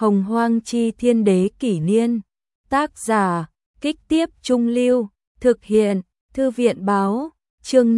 Hồng Hoang Chi Thiên Đế Kỷ Niên. Tác giả, Kích Tiếp Trung Lưu. Thực hiện, Thư viện Báo. Chương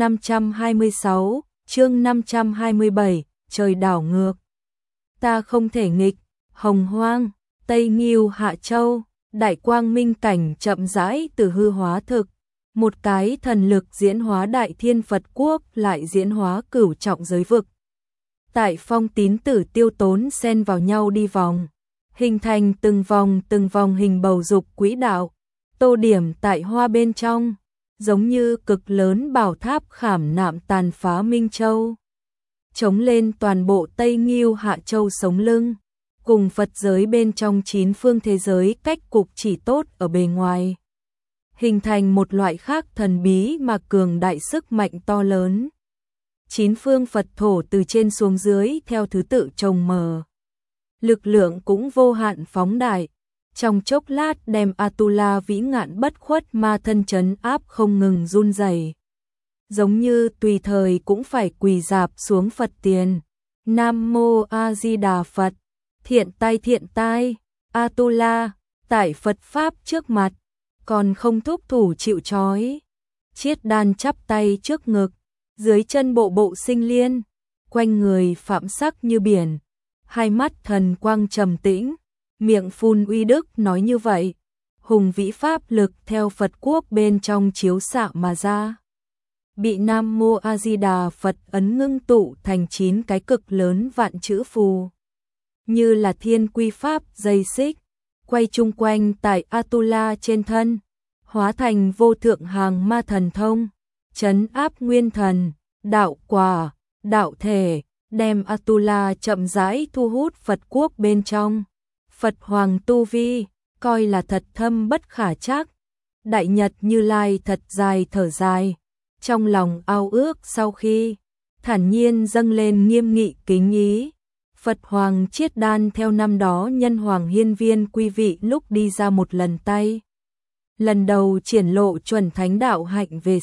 526, chương 527, trời đảo ngược. Ta không thể nghịch, Hồng Hoang, Tây Nghiêu Hạ Châu, đại quang minh cảnh chậm rãi từ hư hóa thực. Một cái thần lực diễn hóa đại thiên Phật quốc lại diễn hóa cửu trọng giới vực. Tại phong tín tử tiêu tốn xen vào nhau đi vòng, hình thành từng vòng hình bầu dục quỹ đạo, tô điểm tại hoa bên trong, giống như cực lớn bảo tháp khảm nạm tàn phá Minh Châu. Chống lên toàn bộ Tây Nghiêu Hạ Châu sống lưng, cùng Phật giới bên trong 9 phương thế giới cách cục chỉ tốt ở bề ngoài. Hình thành một loại khác thần bí mà cường đại sức mạnh to lớn. 9 phương Phật thổ từ trên xuống dưới theo thứ tự chồng mờ. Lực lượng cũng vô hạn phóng đại. Trong chốc lát đem Atula vĩ ngạn bất khuất ma thân trấn áp không ngừng run rẩy, giống như tùy thời cũng phải quỳ rạp xuống Phật tiền. Nam Mô A Di Đà Phật. Thiện tai, Atula, tại Phật Pháp trước mặt, còn không thúc thủ chịu trói. Chiết đan chắp tay trước ngực, dưới chân bộ bộ sinh liên, quanh người phạm sắc như biển, hai mắt thần quang trầm tĩnh, miệng phun uy đức nói như vậy. Hùng vĩ pháp lực theo Phật quốc bên trong chiếu xạ mà ra, bị Nam Mô A Di Đà Phật ấn ngưng tụ thành 9 cái cực lớn vạn chữ phù, như là thiên quy pháp dây xích, quay chung quanh tại Atula trên thân, hóa thành vô thượng hàng ma thần thông, trấn áp nguyên thần, đạo quả, đạo thể, đem Atula chậm rãi thu hút Phật quốc bên trong. Phật Hoàng tu vi, coi là thật thâm bất khả trắc. Đại Nhật Như Lai thật dài thở dài, trong lòng ao ước sau khi thản nhiên dâng lên nghiêm nghị kính ý. Phật Hoàng Chiết Đan theo năm đó Nhân Hoàng Hiên Viên quy vị lúc đi ra một lần tay. Lần đầu triển lộ chuẩn thánh đạo hạnh về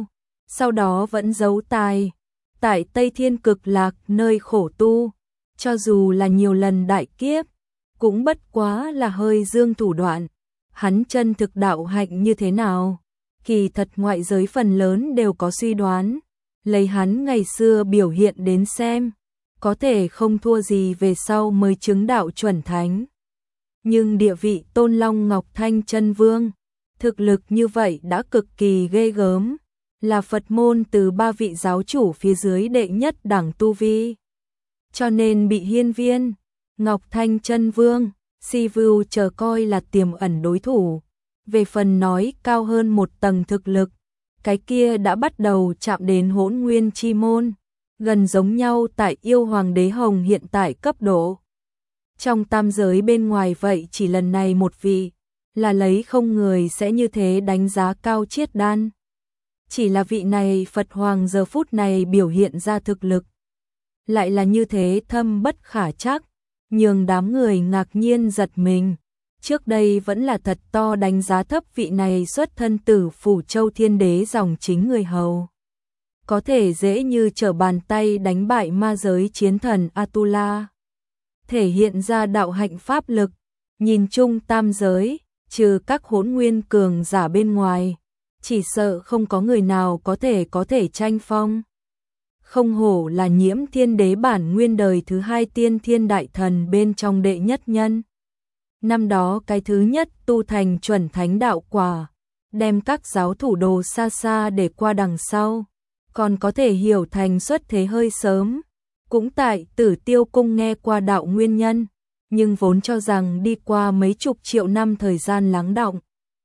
sau đó vẫn giấu tài. Tại Tây Thiên Cực Lạc nơi khổ tu, cho dù là nhiều lần đại kiếp, cũng bất quá là hơi dương thủ đoạn. Hắn chân thực đạo hạnh như thế nào? Kỳ thật ngoại giới phần lớn đều có suy đoán, lấy hắn ngày xưa biểu hiện đến xem, có thể không thua gì về sau mới chứng đạo chuẩn thánh. Nhưng địa vị Tôn Long Ngọc Thanh Chân Vương, thực lực như vậy đã cực kỳ ghê gớm, là Phật môn từ 3 vị giáo chủ phía dưới đệ nhất đẳng tu vi. Cho nên bị Hiên Viên, Ngọc Thanh Chân Vương, Si Vưu chờ coi là tiềm ẩn đối thủ. Về phần nói cao hơn một tầng thực lực, cái kia đã bắt đầu chạm đến Hỗn Nguyên Chi Môn, gần giống nhau tại Yêu Hoàng Đế Hồng hiện tại cấp độ. Trong tam giới bên ngoài vậy chỉ lần này một vị, là lấy không người sẽ như thế đánh giá cao Chiết Đan. Chỉ là vị này Phật Hoàng giờ phút này biểu hiện ra thực lực, lại là như thế thâm bất khả trắc, nhường đám người ngạc nhiên giật mình. Trước đây vẫn là thật to đánh giá thấp vị này xuất thân từ Phủ Châu Thiên Đế dòng chính người hầu, có thể dễ như trở bàn tay đánh bại ma giới chiến thần Atula, thể hiện ra đạo hạnh pháp lực. Nhìn chung tam giới, trừ các hỗn nguyên cường giả bên ngoài, chỉ sợ không có người nào có thể tranh phong. Không hổ là Nhiễm Thiên Đế bản nguyên đời thứ 2 tiên thiên đại thần bên trong đệ nhất nhân. Năm đó cái thứ nhất tu thành chuẩn thánh đạo quả, đem các giáo thủ đồ xa xa để qua đằng sau, còn có thể hiểu thành xuất thế hơi sớm, cũng tại Tử Tiêu Cung nghe qua đạo nguyên nhân, nhưng vốn cho rằng đi qua mấy chục triệu năm thời gian lắng đọng.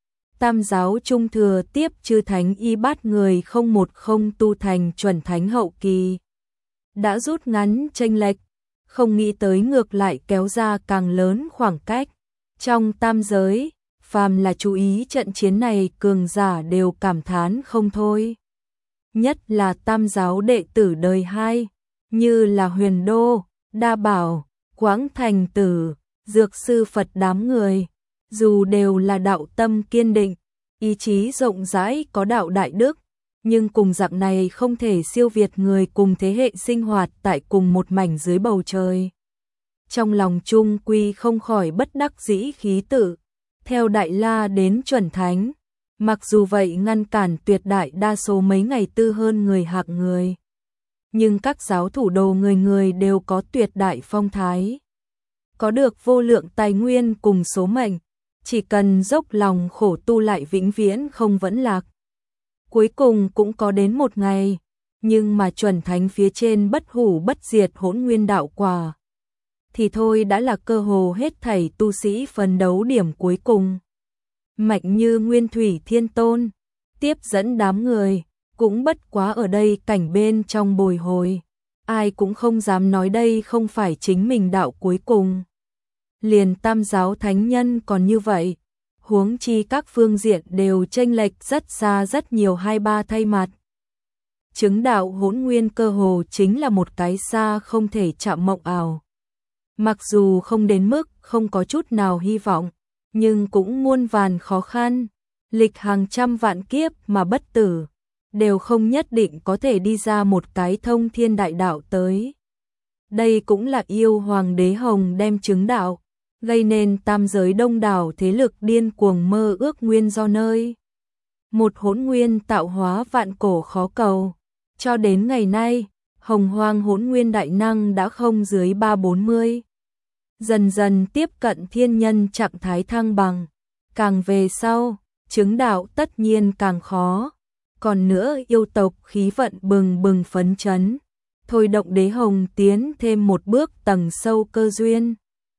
Tam giáo trung thừa tiếp chư thánh y bát người không một không tu thành chuẩn thánh hậu kỳ, đã rút ngắn chênh lệch, không nghĩ tới ngược lại kéo ra càng lớn khoảng cách. Trong tam giới, phàm là chú ý trận chiến này cường giả đều cảm thán không thôi. Nhất là tam giáo đệ tử đời 2, như là Huyền Đô, Đa Bảo, Quảng Thành Tử, Dược Sư Phật đám người, dù đều là đạo tâm kiên định, ý chí rộng rãi có đạo đại đức, nhưng cùng dạng này không thể siêu việt người cùng thế hệ sinh hoạt tại cùng một mảnh dưới bầu trời. trong lòng Trung Quy không khỏi bất đắc dĩ khí tự, theo Đại La đến chuẩn thánh, mặc dù vậy ngăn cản tuyệt đại đa số mấy ngày tư hơn người hạng người. Nhưng các giáo thủ đồ người người đều có tuyệt đại phong thái, có được vô lượng tài nguyên cùng số mệnh, chỉ cần dốc lòng khổ tu lại vĩnh viễn không vẫn lạc. Cuối cùng cũng có đến một ngày, nhưng mà chuẩn thánh phía trên bất hủ bất diệt hỗn nguyên đạo quả, thì thôi đã là cơ hồ hết thảy tu sĩ phấn đấu điểm cuối cùng. Mạnh như Nguyên Thủy Thiên Tôn, tiếp dẫn đám người, cũng bất quá ở đây cảnh bên trong bồi hồi, ai cũng không dám nói đây không phải chính mình đạo cuối cùng. Liền tam giáo thánh nhân còn như vậy, huống chi các phương diện đều chênh lệch rất xa rất nhiều hai ba thay mặt. Chứng đạo hỗn nguyên cơ hồ chính là một cái xa không thể chạm mộng ảo. Mặc dù không đến mức không có chút nào hy vọng, nhưng cũng muôn vàn khó khăn, lịch hàng trăm vạn kiếp mà bất tử, đều không nhất định có thể đi ra một cái thông thiên đại đạo tới. Đây cũng là yêu hoàng đế hồng đem chứng đạo, gây nên tam giới đông đảo thế lực điên cuồng mơ ước nguyên do nơi. Một hỗn nguyên tạo hóa vạn cổ khó cầu, cho đến ngày nay, hồng hoang hỗn nguyên đại năng đã không dưới 340. Dần dần tiếp cận thiên nhân trạng thái thăng bằng, càng về sau, chứng đạo tất nhiên càng khó. Còn nữa yêu tộc khí vận bừng bừng phấn chấn, thôi động đế hồng tiến thêm một bước tầng sâu cơ duyên.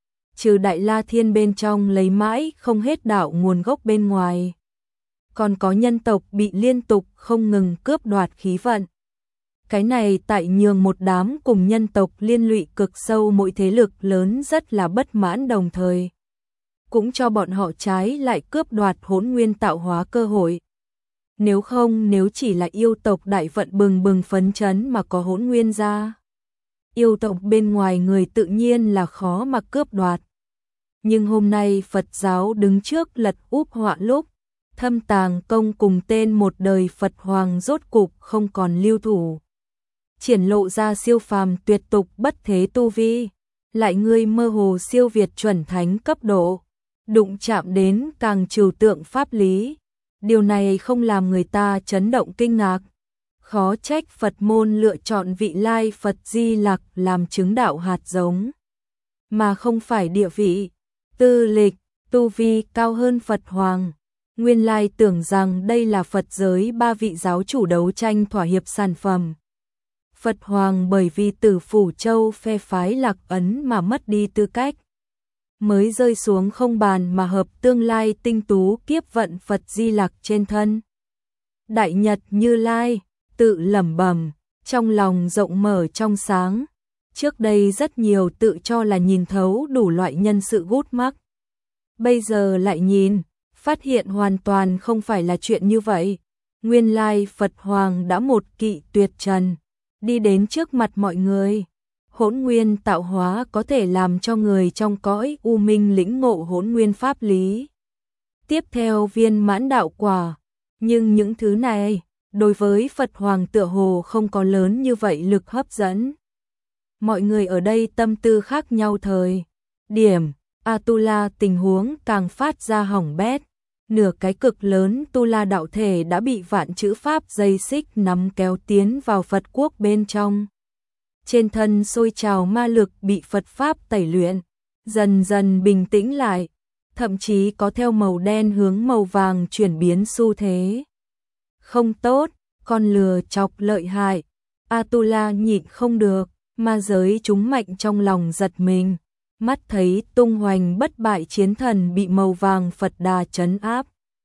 Trừ Đại La Thiên bên trong lấy mãi không hết đạo nguồn gốc bên ngoài, còn có nhân tộc bị liên tục không ngừng cướp đoạt khí vận. Cái này tại nhường một đám cùng nhân tộc liên lụy cực sâu mỗi thế lực lớn rất là bất mãn, đồng thời cũng cho bọn họ trái lại cướp đoạt hỗn nguyên tạo hóa cơ hội. Nếu không, nếu chỉ là yêu tộc đại vận bừng bừng phấn chấn mà có hỗn nguyên ra, yêu tộc bên ngoài người tự nhiên là khó mà cướp đoạt. Nhưng hôm nay Phật giáo đứng trước lật úp họa lúc, Thâm Tàng Công cùng tên một đời Phật Hoàng rốt cục không còn lưu thủ, triển lộ ra siêu phàm tuyệt tục bất thế tu vi, lại người mơ hồ siêu việt chuẩn thánh cấp độ, đụng chạm đến càng trừu tượng pháp lý. Điều này không làm người ta chấn động kinh ngạc. Khó trách Phật môn lựa chọn vị lai Phật Di Lặc làm chứng đạo hạt giống, mà không phải địa vị, tư lịch, tu vi cao hơn Phật Hoàng. Nguyên lai tưởng rằng đây là Phật giới ba vị giáo chủ đấu tranh thỏa hiệp sản phẩm. Phật Hoàng bởi vì Tử Phủ Châu phe phái Lạc Ấn mà mất đi tư cách, mới rơi xuống không bàn mà hợp tương lai tinh tú kiếp vận Phật Di Lặc trên thân. Đại Nhật Như Lai tự lẩm bẩm, trong lòng rộng mở trong sáng. Trước đây rất nhiều tự cho là nhìn thấu đủ loại nhân sự gút mắc, bây giờ lại nhìn, phát hiện hoàn toàn không phải là chuyện như vậy. Nguyên lai Phật Hoàng đã một kỵ tuyệt trần, đi đến trước mặt mọi người. Hỗn nguyên tạo hóa có thể làm cho người trong cõi u minh lĩnh ngộ hỗn nguyên pháp lý, tiếp theo viên mãn đạo quả. Nhưng những thứ này, đối với Phật Hoàng tựa hồ không có lớn như vậy lực hấp dẫn. Mọi người ở đây tâm tư khác nhau thời điểm, Atula tình huống càng phát ra hỏng bét. Nửa cái cực lớn Tu La đạo thể đã bị vạn chữ pháp dây xích nắm kéo tiến vào Phật quốc bên trong. Trên thân sôi trào ma lực bị Phật pháp tẩy luyện, dần dần bình tĩnh lại, thậm chí có theo màu đen hướng màu vàng chuyển biến xu thế. Không tốt, con lừa chọc lợi hại. Atula nhịn không được, ma giới chúng mạnh trong lòng giật mình, mắt thấy tung hoành bất bại chiến thần bị màu vàng Phật Đà trấn áp,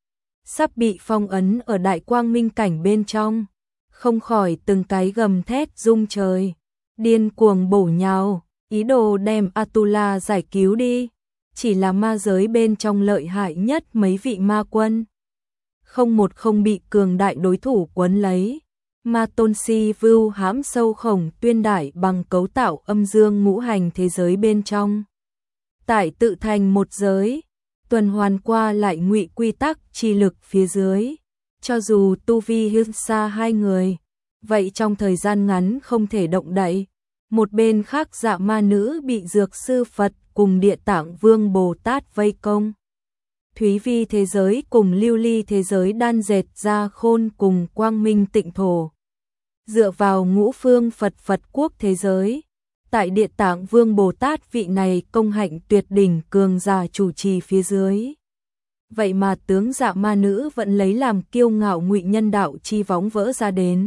sắp bị phong ấn ở đại quang minh cảnh bên trong, không khỏi từng cái gầm thét rung trời, điên cuồng bổ nhào, ý đồ đem Atula giải cứu đi. Chỉ là ma giới bên trong lợi hại nhất mấy vị ma quân, không một không bị cường đại đối thủ quấn lấy. Ma tôn si vưu hãm sâu khổng tuyên đại bằng cấu tạo âm dương ngũ hành thế giới bên trong, tại tự thành một giới, tuần hoàn qua lại ngụy quy tắc chi lực phía dưới. Cho dù tu vi hơn xa hai người, vậy trong thời gian ngắn không thể động đậy. Một bên khác Dạ Ma Nữ bị Dược Sư Phật cùng Địa Tạng Vương Bồ Tát vây công. Thúy Vi thế giới cùng Lưu Ly thế giới đan dệt ra Khôn cùng Quang Minh Tịnh Thổ. Dựa vào Ngũ Phương Phật quốc thế giới, tại Địa Tạng Vương Bồ Tát vị này công hạnh tuyệt đỉnh cường giả chủ trì phía dưới. Vậy mà tướng Dạ Ma Nữ vẫn lấy làm kiêu ngạo ngụy nhân đạo chi vóng vỡ ra đến.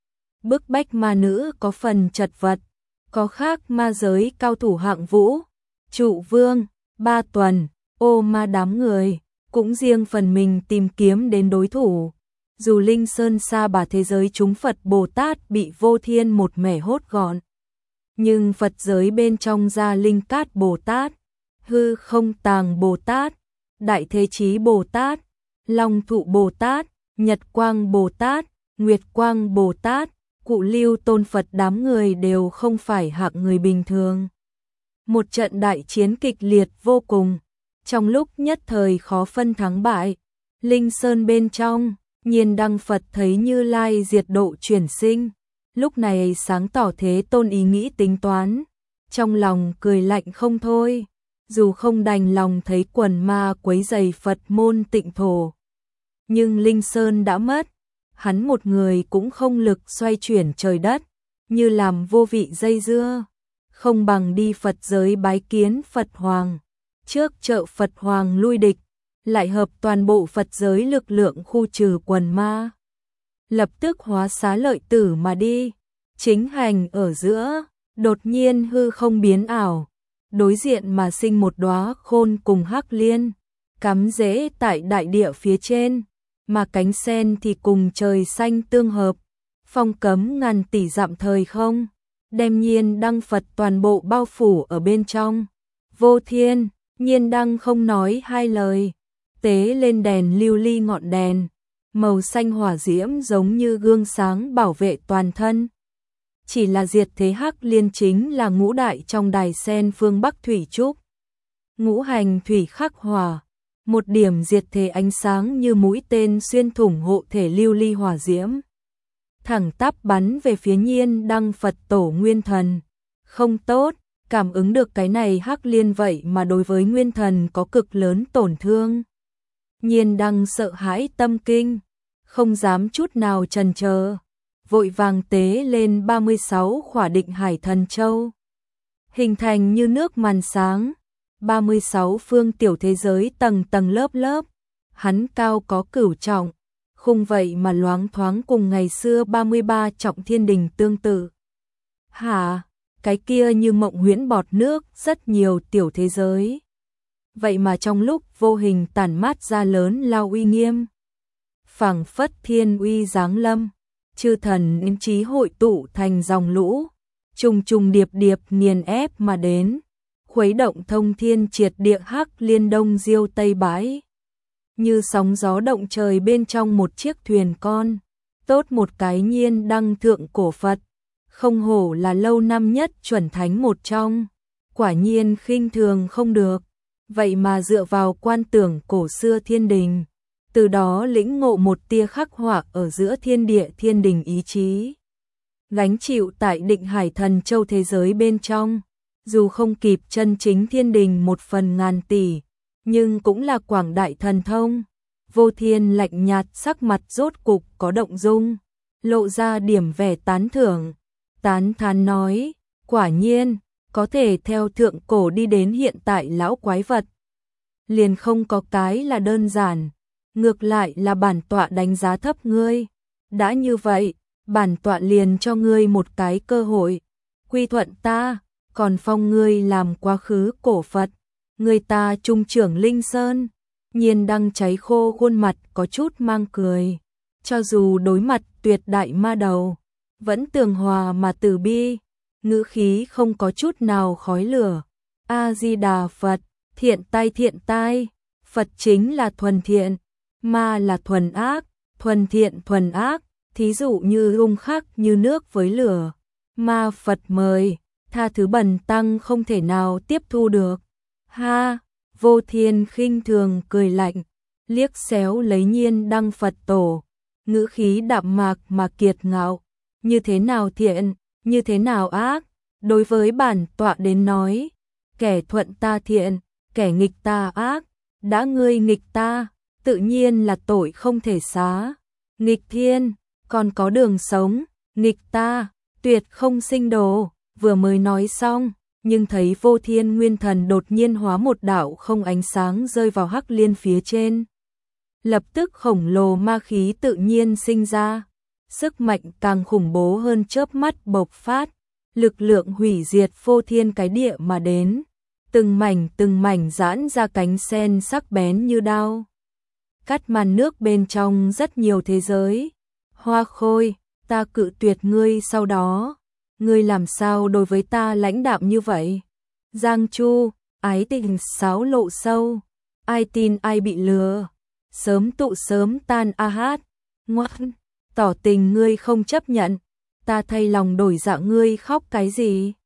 Bức bách ma nữ có phần chật vật, có khác ma giới cao thủ hạng vũ, Trụ Vương, Ba Tuần, Ô Ma đám người, cũng riêng phần mình tìm kiếm đến đối thủ. Dù Linh Sơn Sa Bà thế giới chúng Phật Bồ Tát bị Vô Thiên một mẻ hốt gọn, nhưng Phật giới bên trong ra Linh Cát Bồ Tát, Hư Không Tàng Bồ Tát, Đại Thế Chí Bồ Tát, Long Thụ Bồ Tát, Nhật Quang Bồ Tát, Nguyệt Quang Bồ Tát, Cụ Lưu Tôn Phật đám người đều không phải hạng người bình thường. Một trận đại chiến kịch liệt vô cùng, trong lúc nhất thời khó phân thắng bại. Linh Sơn bên trong, Nhiên Đăng Phật thấy Như Lai diệt độ chuyển sinh, lúc này sáng tỏ Thế Tôn ý nghĩ tính toán, trong lòng cười lạnh không thôi, dù không đành lòng thấy quần ma quấy rầy Phật môn Tịnh Thổ. Nhưng Linh Sơn đã mất, hắn một người cũng không lực xoay chuyển trời đất, như làm vô vị dây dưa, không bằng đi Phật giới bái kiến Phật Hoàng, trước trợ Phật Hoàng lui địch, lại hợp toàn bộ Phật giới lực lượng khu trừ quần ma. Lập tức hóa xá lợi tử mà đi, chính hành ở giữa, đột nhiên hư không biến ảo, đối diện mà sinh một đóa khôn cùng hắc liên, cắm rễ tại đại địa phía trên, mà cánh sen thì cùng trời xanh tương hợp, phong cấm ngàn tỷ dặm thời không, đem Nhiên Đăng Phật toàn bộ bao phủ ở bên trong. Vô Thiên, Nhiên Đăng không nói hai lời, tế lên đèn lưu ly ngọn đèn, màu xanh hỏa diễm giống như gương sáng bảo vệ toàn thân. Chỉ là diệt thế hắc liên chính là ngũ đại trong đài sen phương Bắc thủy trúc. Ngũ hành thủy khắc hỏa, một điểm diệt thế ánh sáng như mũi tên xuyên thủng hộ thể lưu ly hỏa diễm, thẳng tắp bắn về phía Nhiên Đăng Phật tổ Nguyên Thần. Không tốt, cảm ứng được cái này hắc liên vậy mà đối với Nguyên Thần có cực lớn tổn thương. Nhiên Đăng sợ hãi tâm kinh, không dám chút nào chần chờ, vội vàng tế lên 36 khỏa Định Hải Thần Châu, hình thành như nước màn sáng. 36 phương tiểu thế giới tầng tầng lớp lớp, hắn cao có cửu trọng, khung vậy mà loáng thoáng cùng ngày xưa 33 trọng thiên đình tương tự. Hả, cái kia như mộng huyễn bọt nước, rất nhiều tiểu thế giới. Vậy mà trong lúc vô hình tản mát ra lớn lao uy nghiêm. Phảng phất thiên uy giáng lâm, chư thần nên trí hội tụ thành dòng lũ, trùng trùng điệp điệp nghiền ép mà đến. Khuấy động thông thiên triệt địa hắc liên đông diêu tây bãi, như sóng gió động trời bên trong một chiếc thuyền con. Tốt một cái Nhiên Đăng thượng cổ Phật, không hổ là lâu năm nhất chuẩn thánh một trong, quả nhiên khinh thường không được. Vậy mà dựa vào quan tưởng cổ xưa thiên đình, từ đó lĩnh ngộ một tia khắc họa ở giữa thiên địa thiên đình ý chí, gánh chịu tại Định Hải Thần Châu thế giới bên trong. Dù không kịp chân chính thiên đình 1/1000 tỷ, nhưng cũng là quảng đại thần thông. Vô Thiên lạnh nhạt sắc mặt rốt cục có động dung, lộ ra điểm vẻ tán thưởng, tán thán nói, quả nhiên, có thể theo thượng cổ đi đến hiện tại lão quái vật. Liền không có cái là đơn giản, ngược lại là bản tọa đánh giá thấp ngươi. Đã như vậy, bản tọa liền cho ngươi một cái cơ hội, quy thuận ta. Còn phong ngươi làm quá khứ cổ Phật, người ta trung trưởng Linh Sơn. Nhiên Đăng cháy khô khuôn mặt có chút mang cười, cho dù đối mặt tuyệt đại ma đầu, vẫn tường hòa mà từ bi, ngữ khí không có chút nào khói lửa. A Di Đà Phật, thiện tai, Phật chính là thuần thiện, ma là thuần ác, thuần thiện thuần ác, thí dụ như khắc như nước với lửa, ma Phật mời, tha thứ bần tăng không thể nào tiếp thu được. Ha, Vô Thiên khinh thường cười lạnh, liếc xéo lấy Nhiên Đăng Phật tổ, ngữ khí đạm mạc mà kiệt ngạo, như thế nào thiện, như thế nào ác, Đối với bản tọa đến nói, kẻ thuận ta thiện, kẻ nghịch ta ác, đã ngươi nghịch ta, tự nhiên là tội không thể xá. Nghịch thiên, còn có đường sống, nghịch ta, tuyệt không sinh đồ. Vừa mới nói xong, nhưng thấy Vô Thiên Nguyên Thần đột nhiên hóa một đạo không ánh sáng rơi vào Hắc Liên phía trên. Lập tức khổng lồ ma khí tự nhiên sinh ra, sức mạnh càng khủng bố hơn chớp mắt bộc phát, lực lượng hủy diệt phô thiên cái địa mà đến, từng mảnh giãn ra cánh sen sắc bén như đao. Cắt màn nước bên trong rất nhiều thế giới. Hoa Khôi, ta cự tuyệt ngươi sau đó. Ngươi làm sao đối với ta lãnh đạm như vậy? Giang Chu, ái tình sáo lộ sâu. Ai tin ai bị lừa. Sớm tụ sớm tan a hát. Ngoan, tỏ tình ngươi không chấp nhận. Ta thay lòng đổi dạ ngươi khóc cái gì?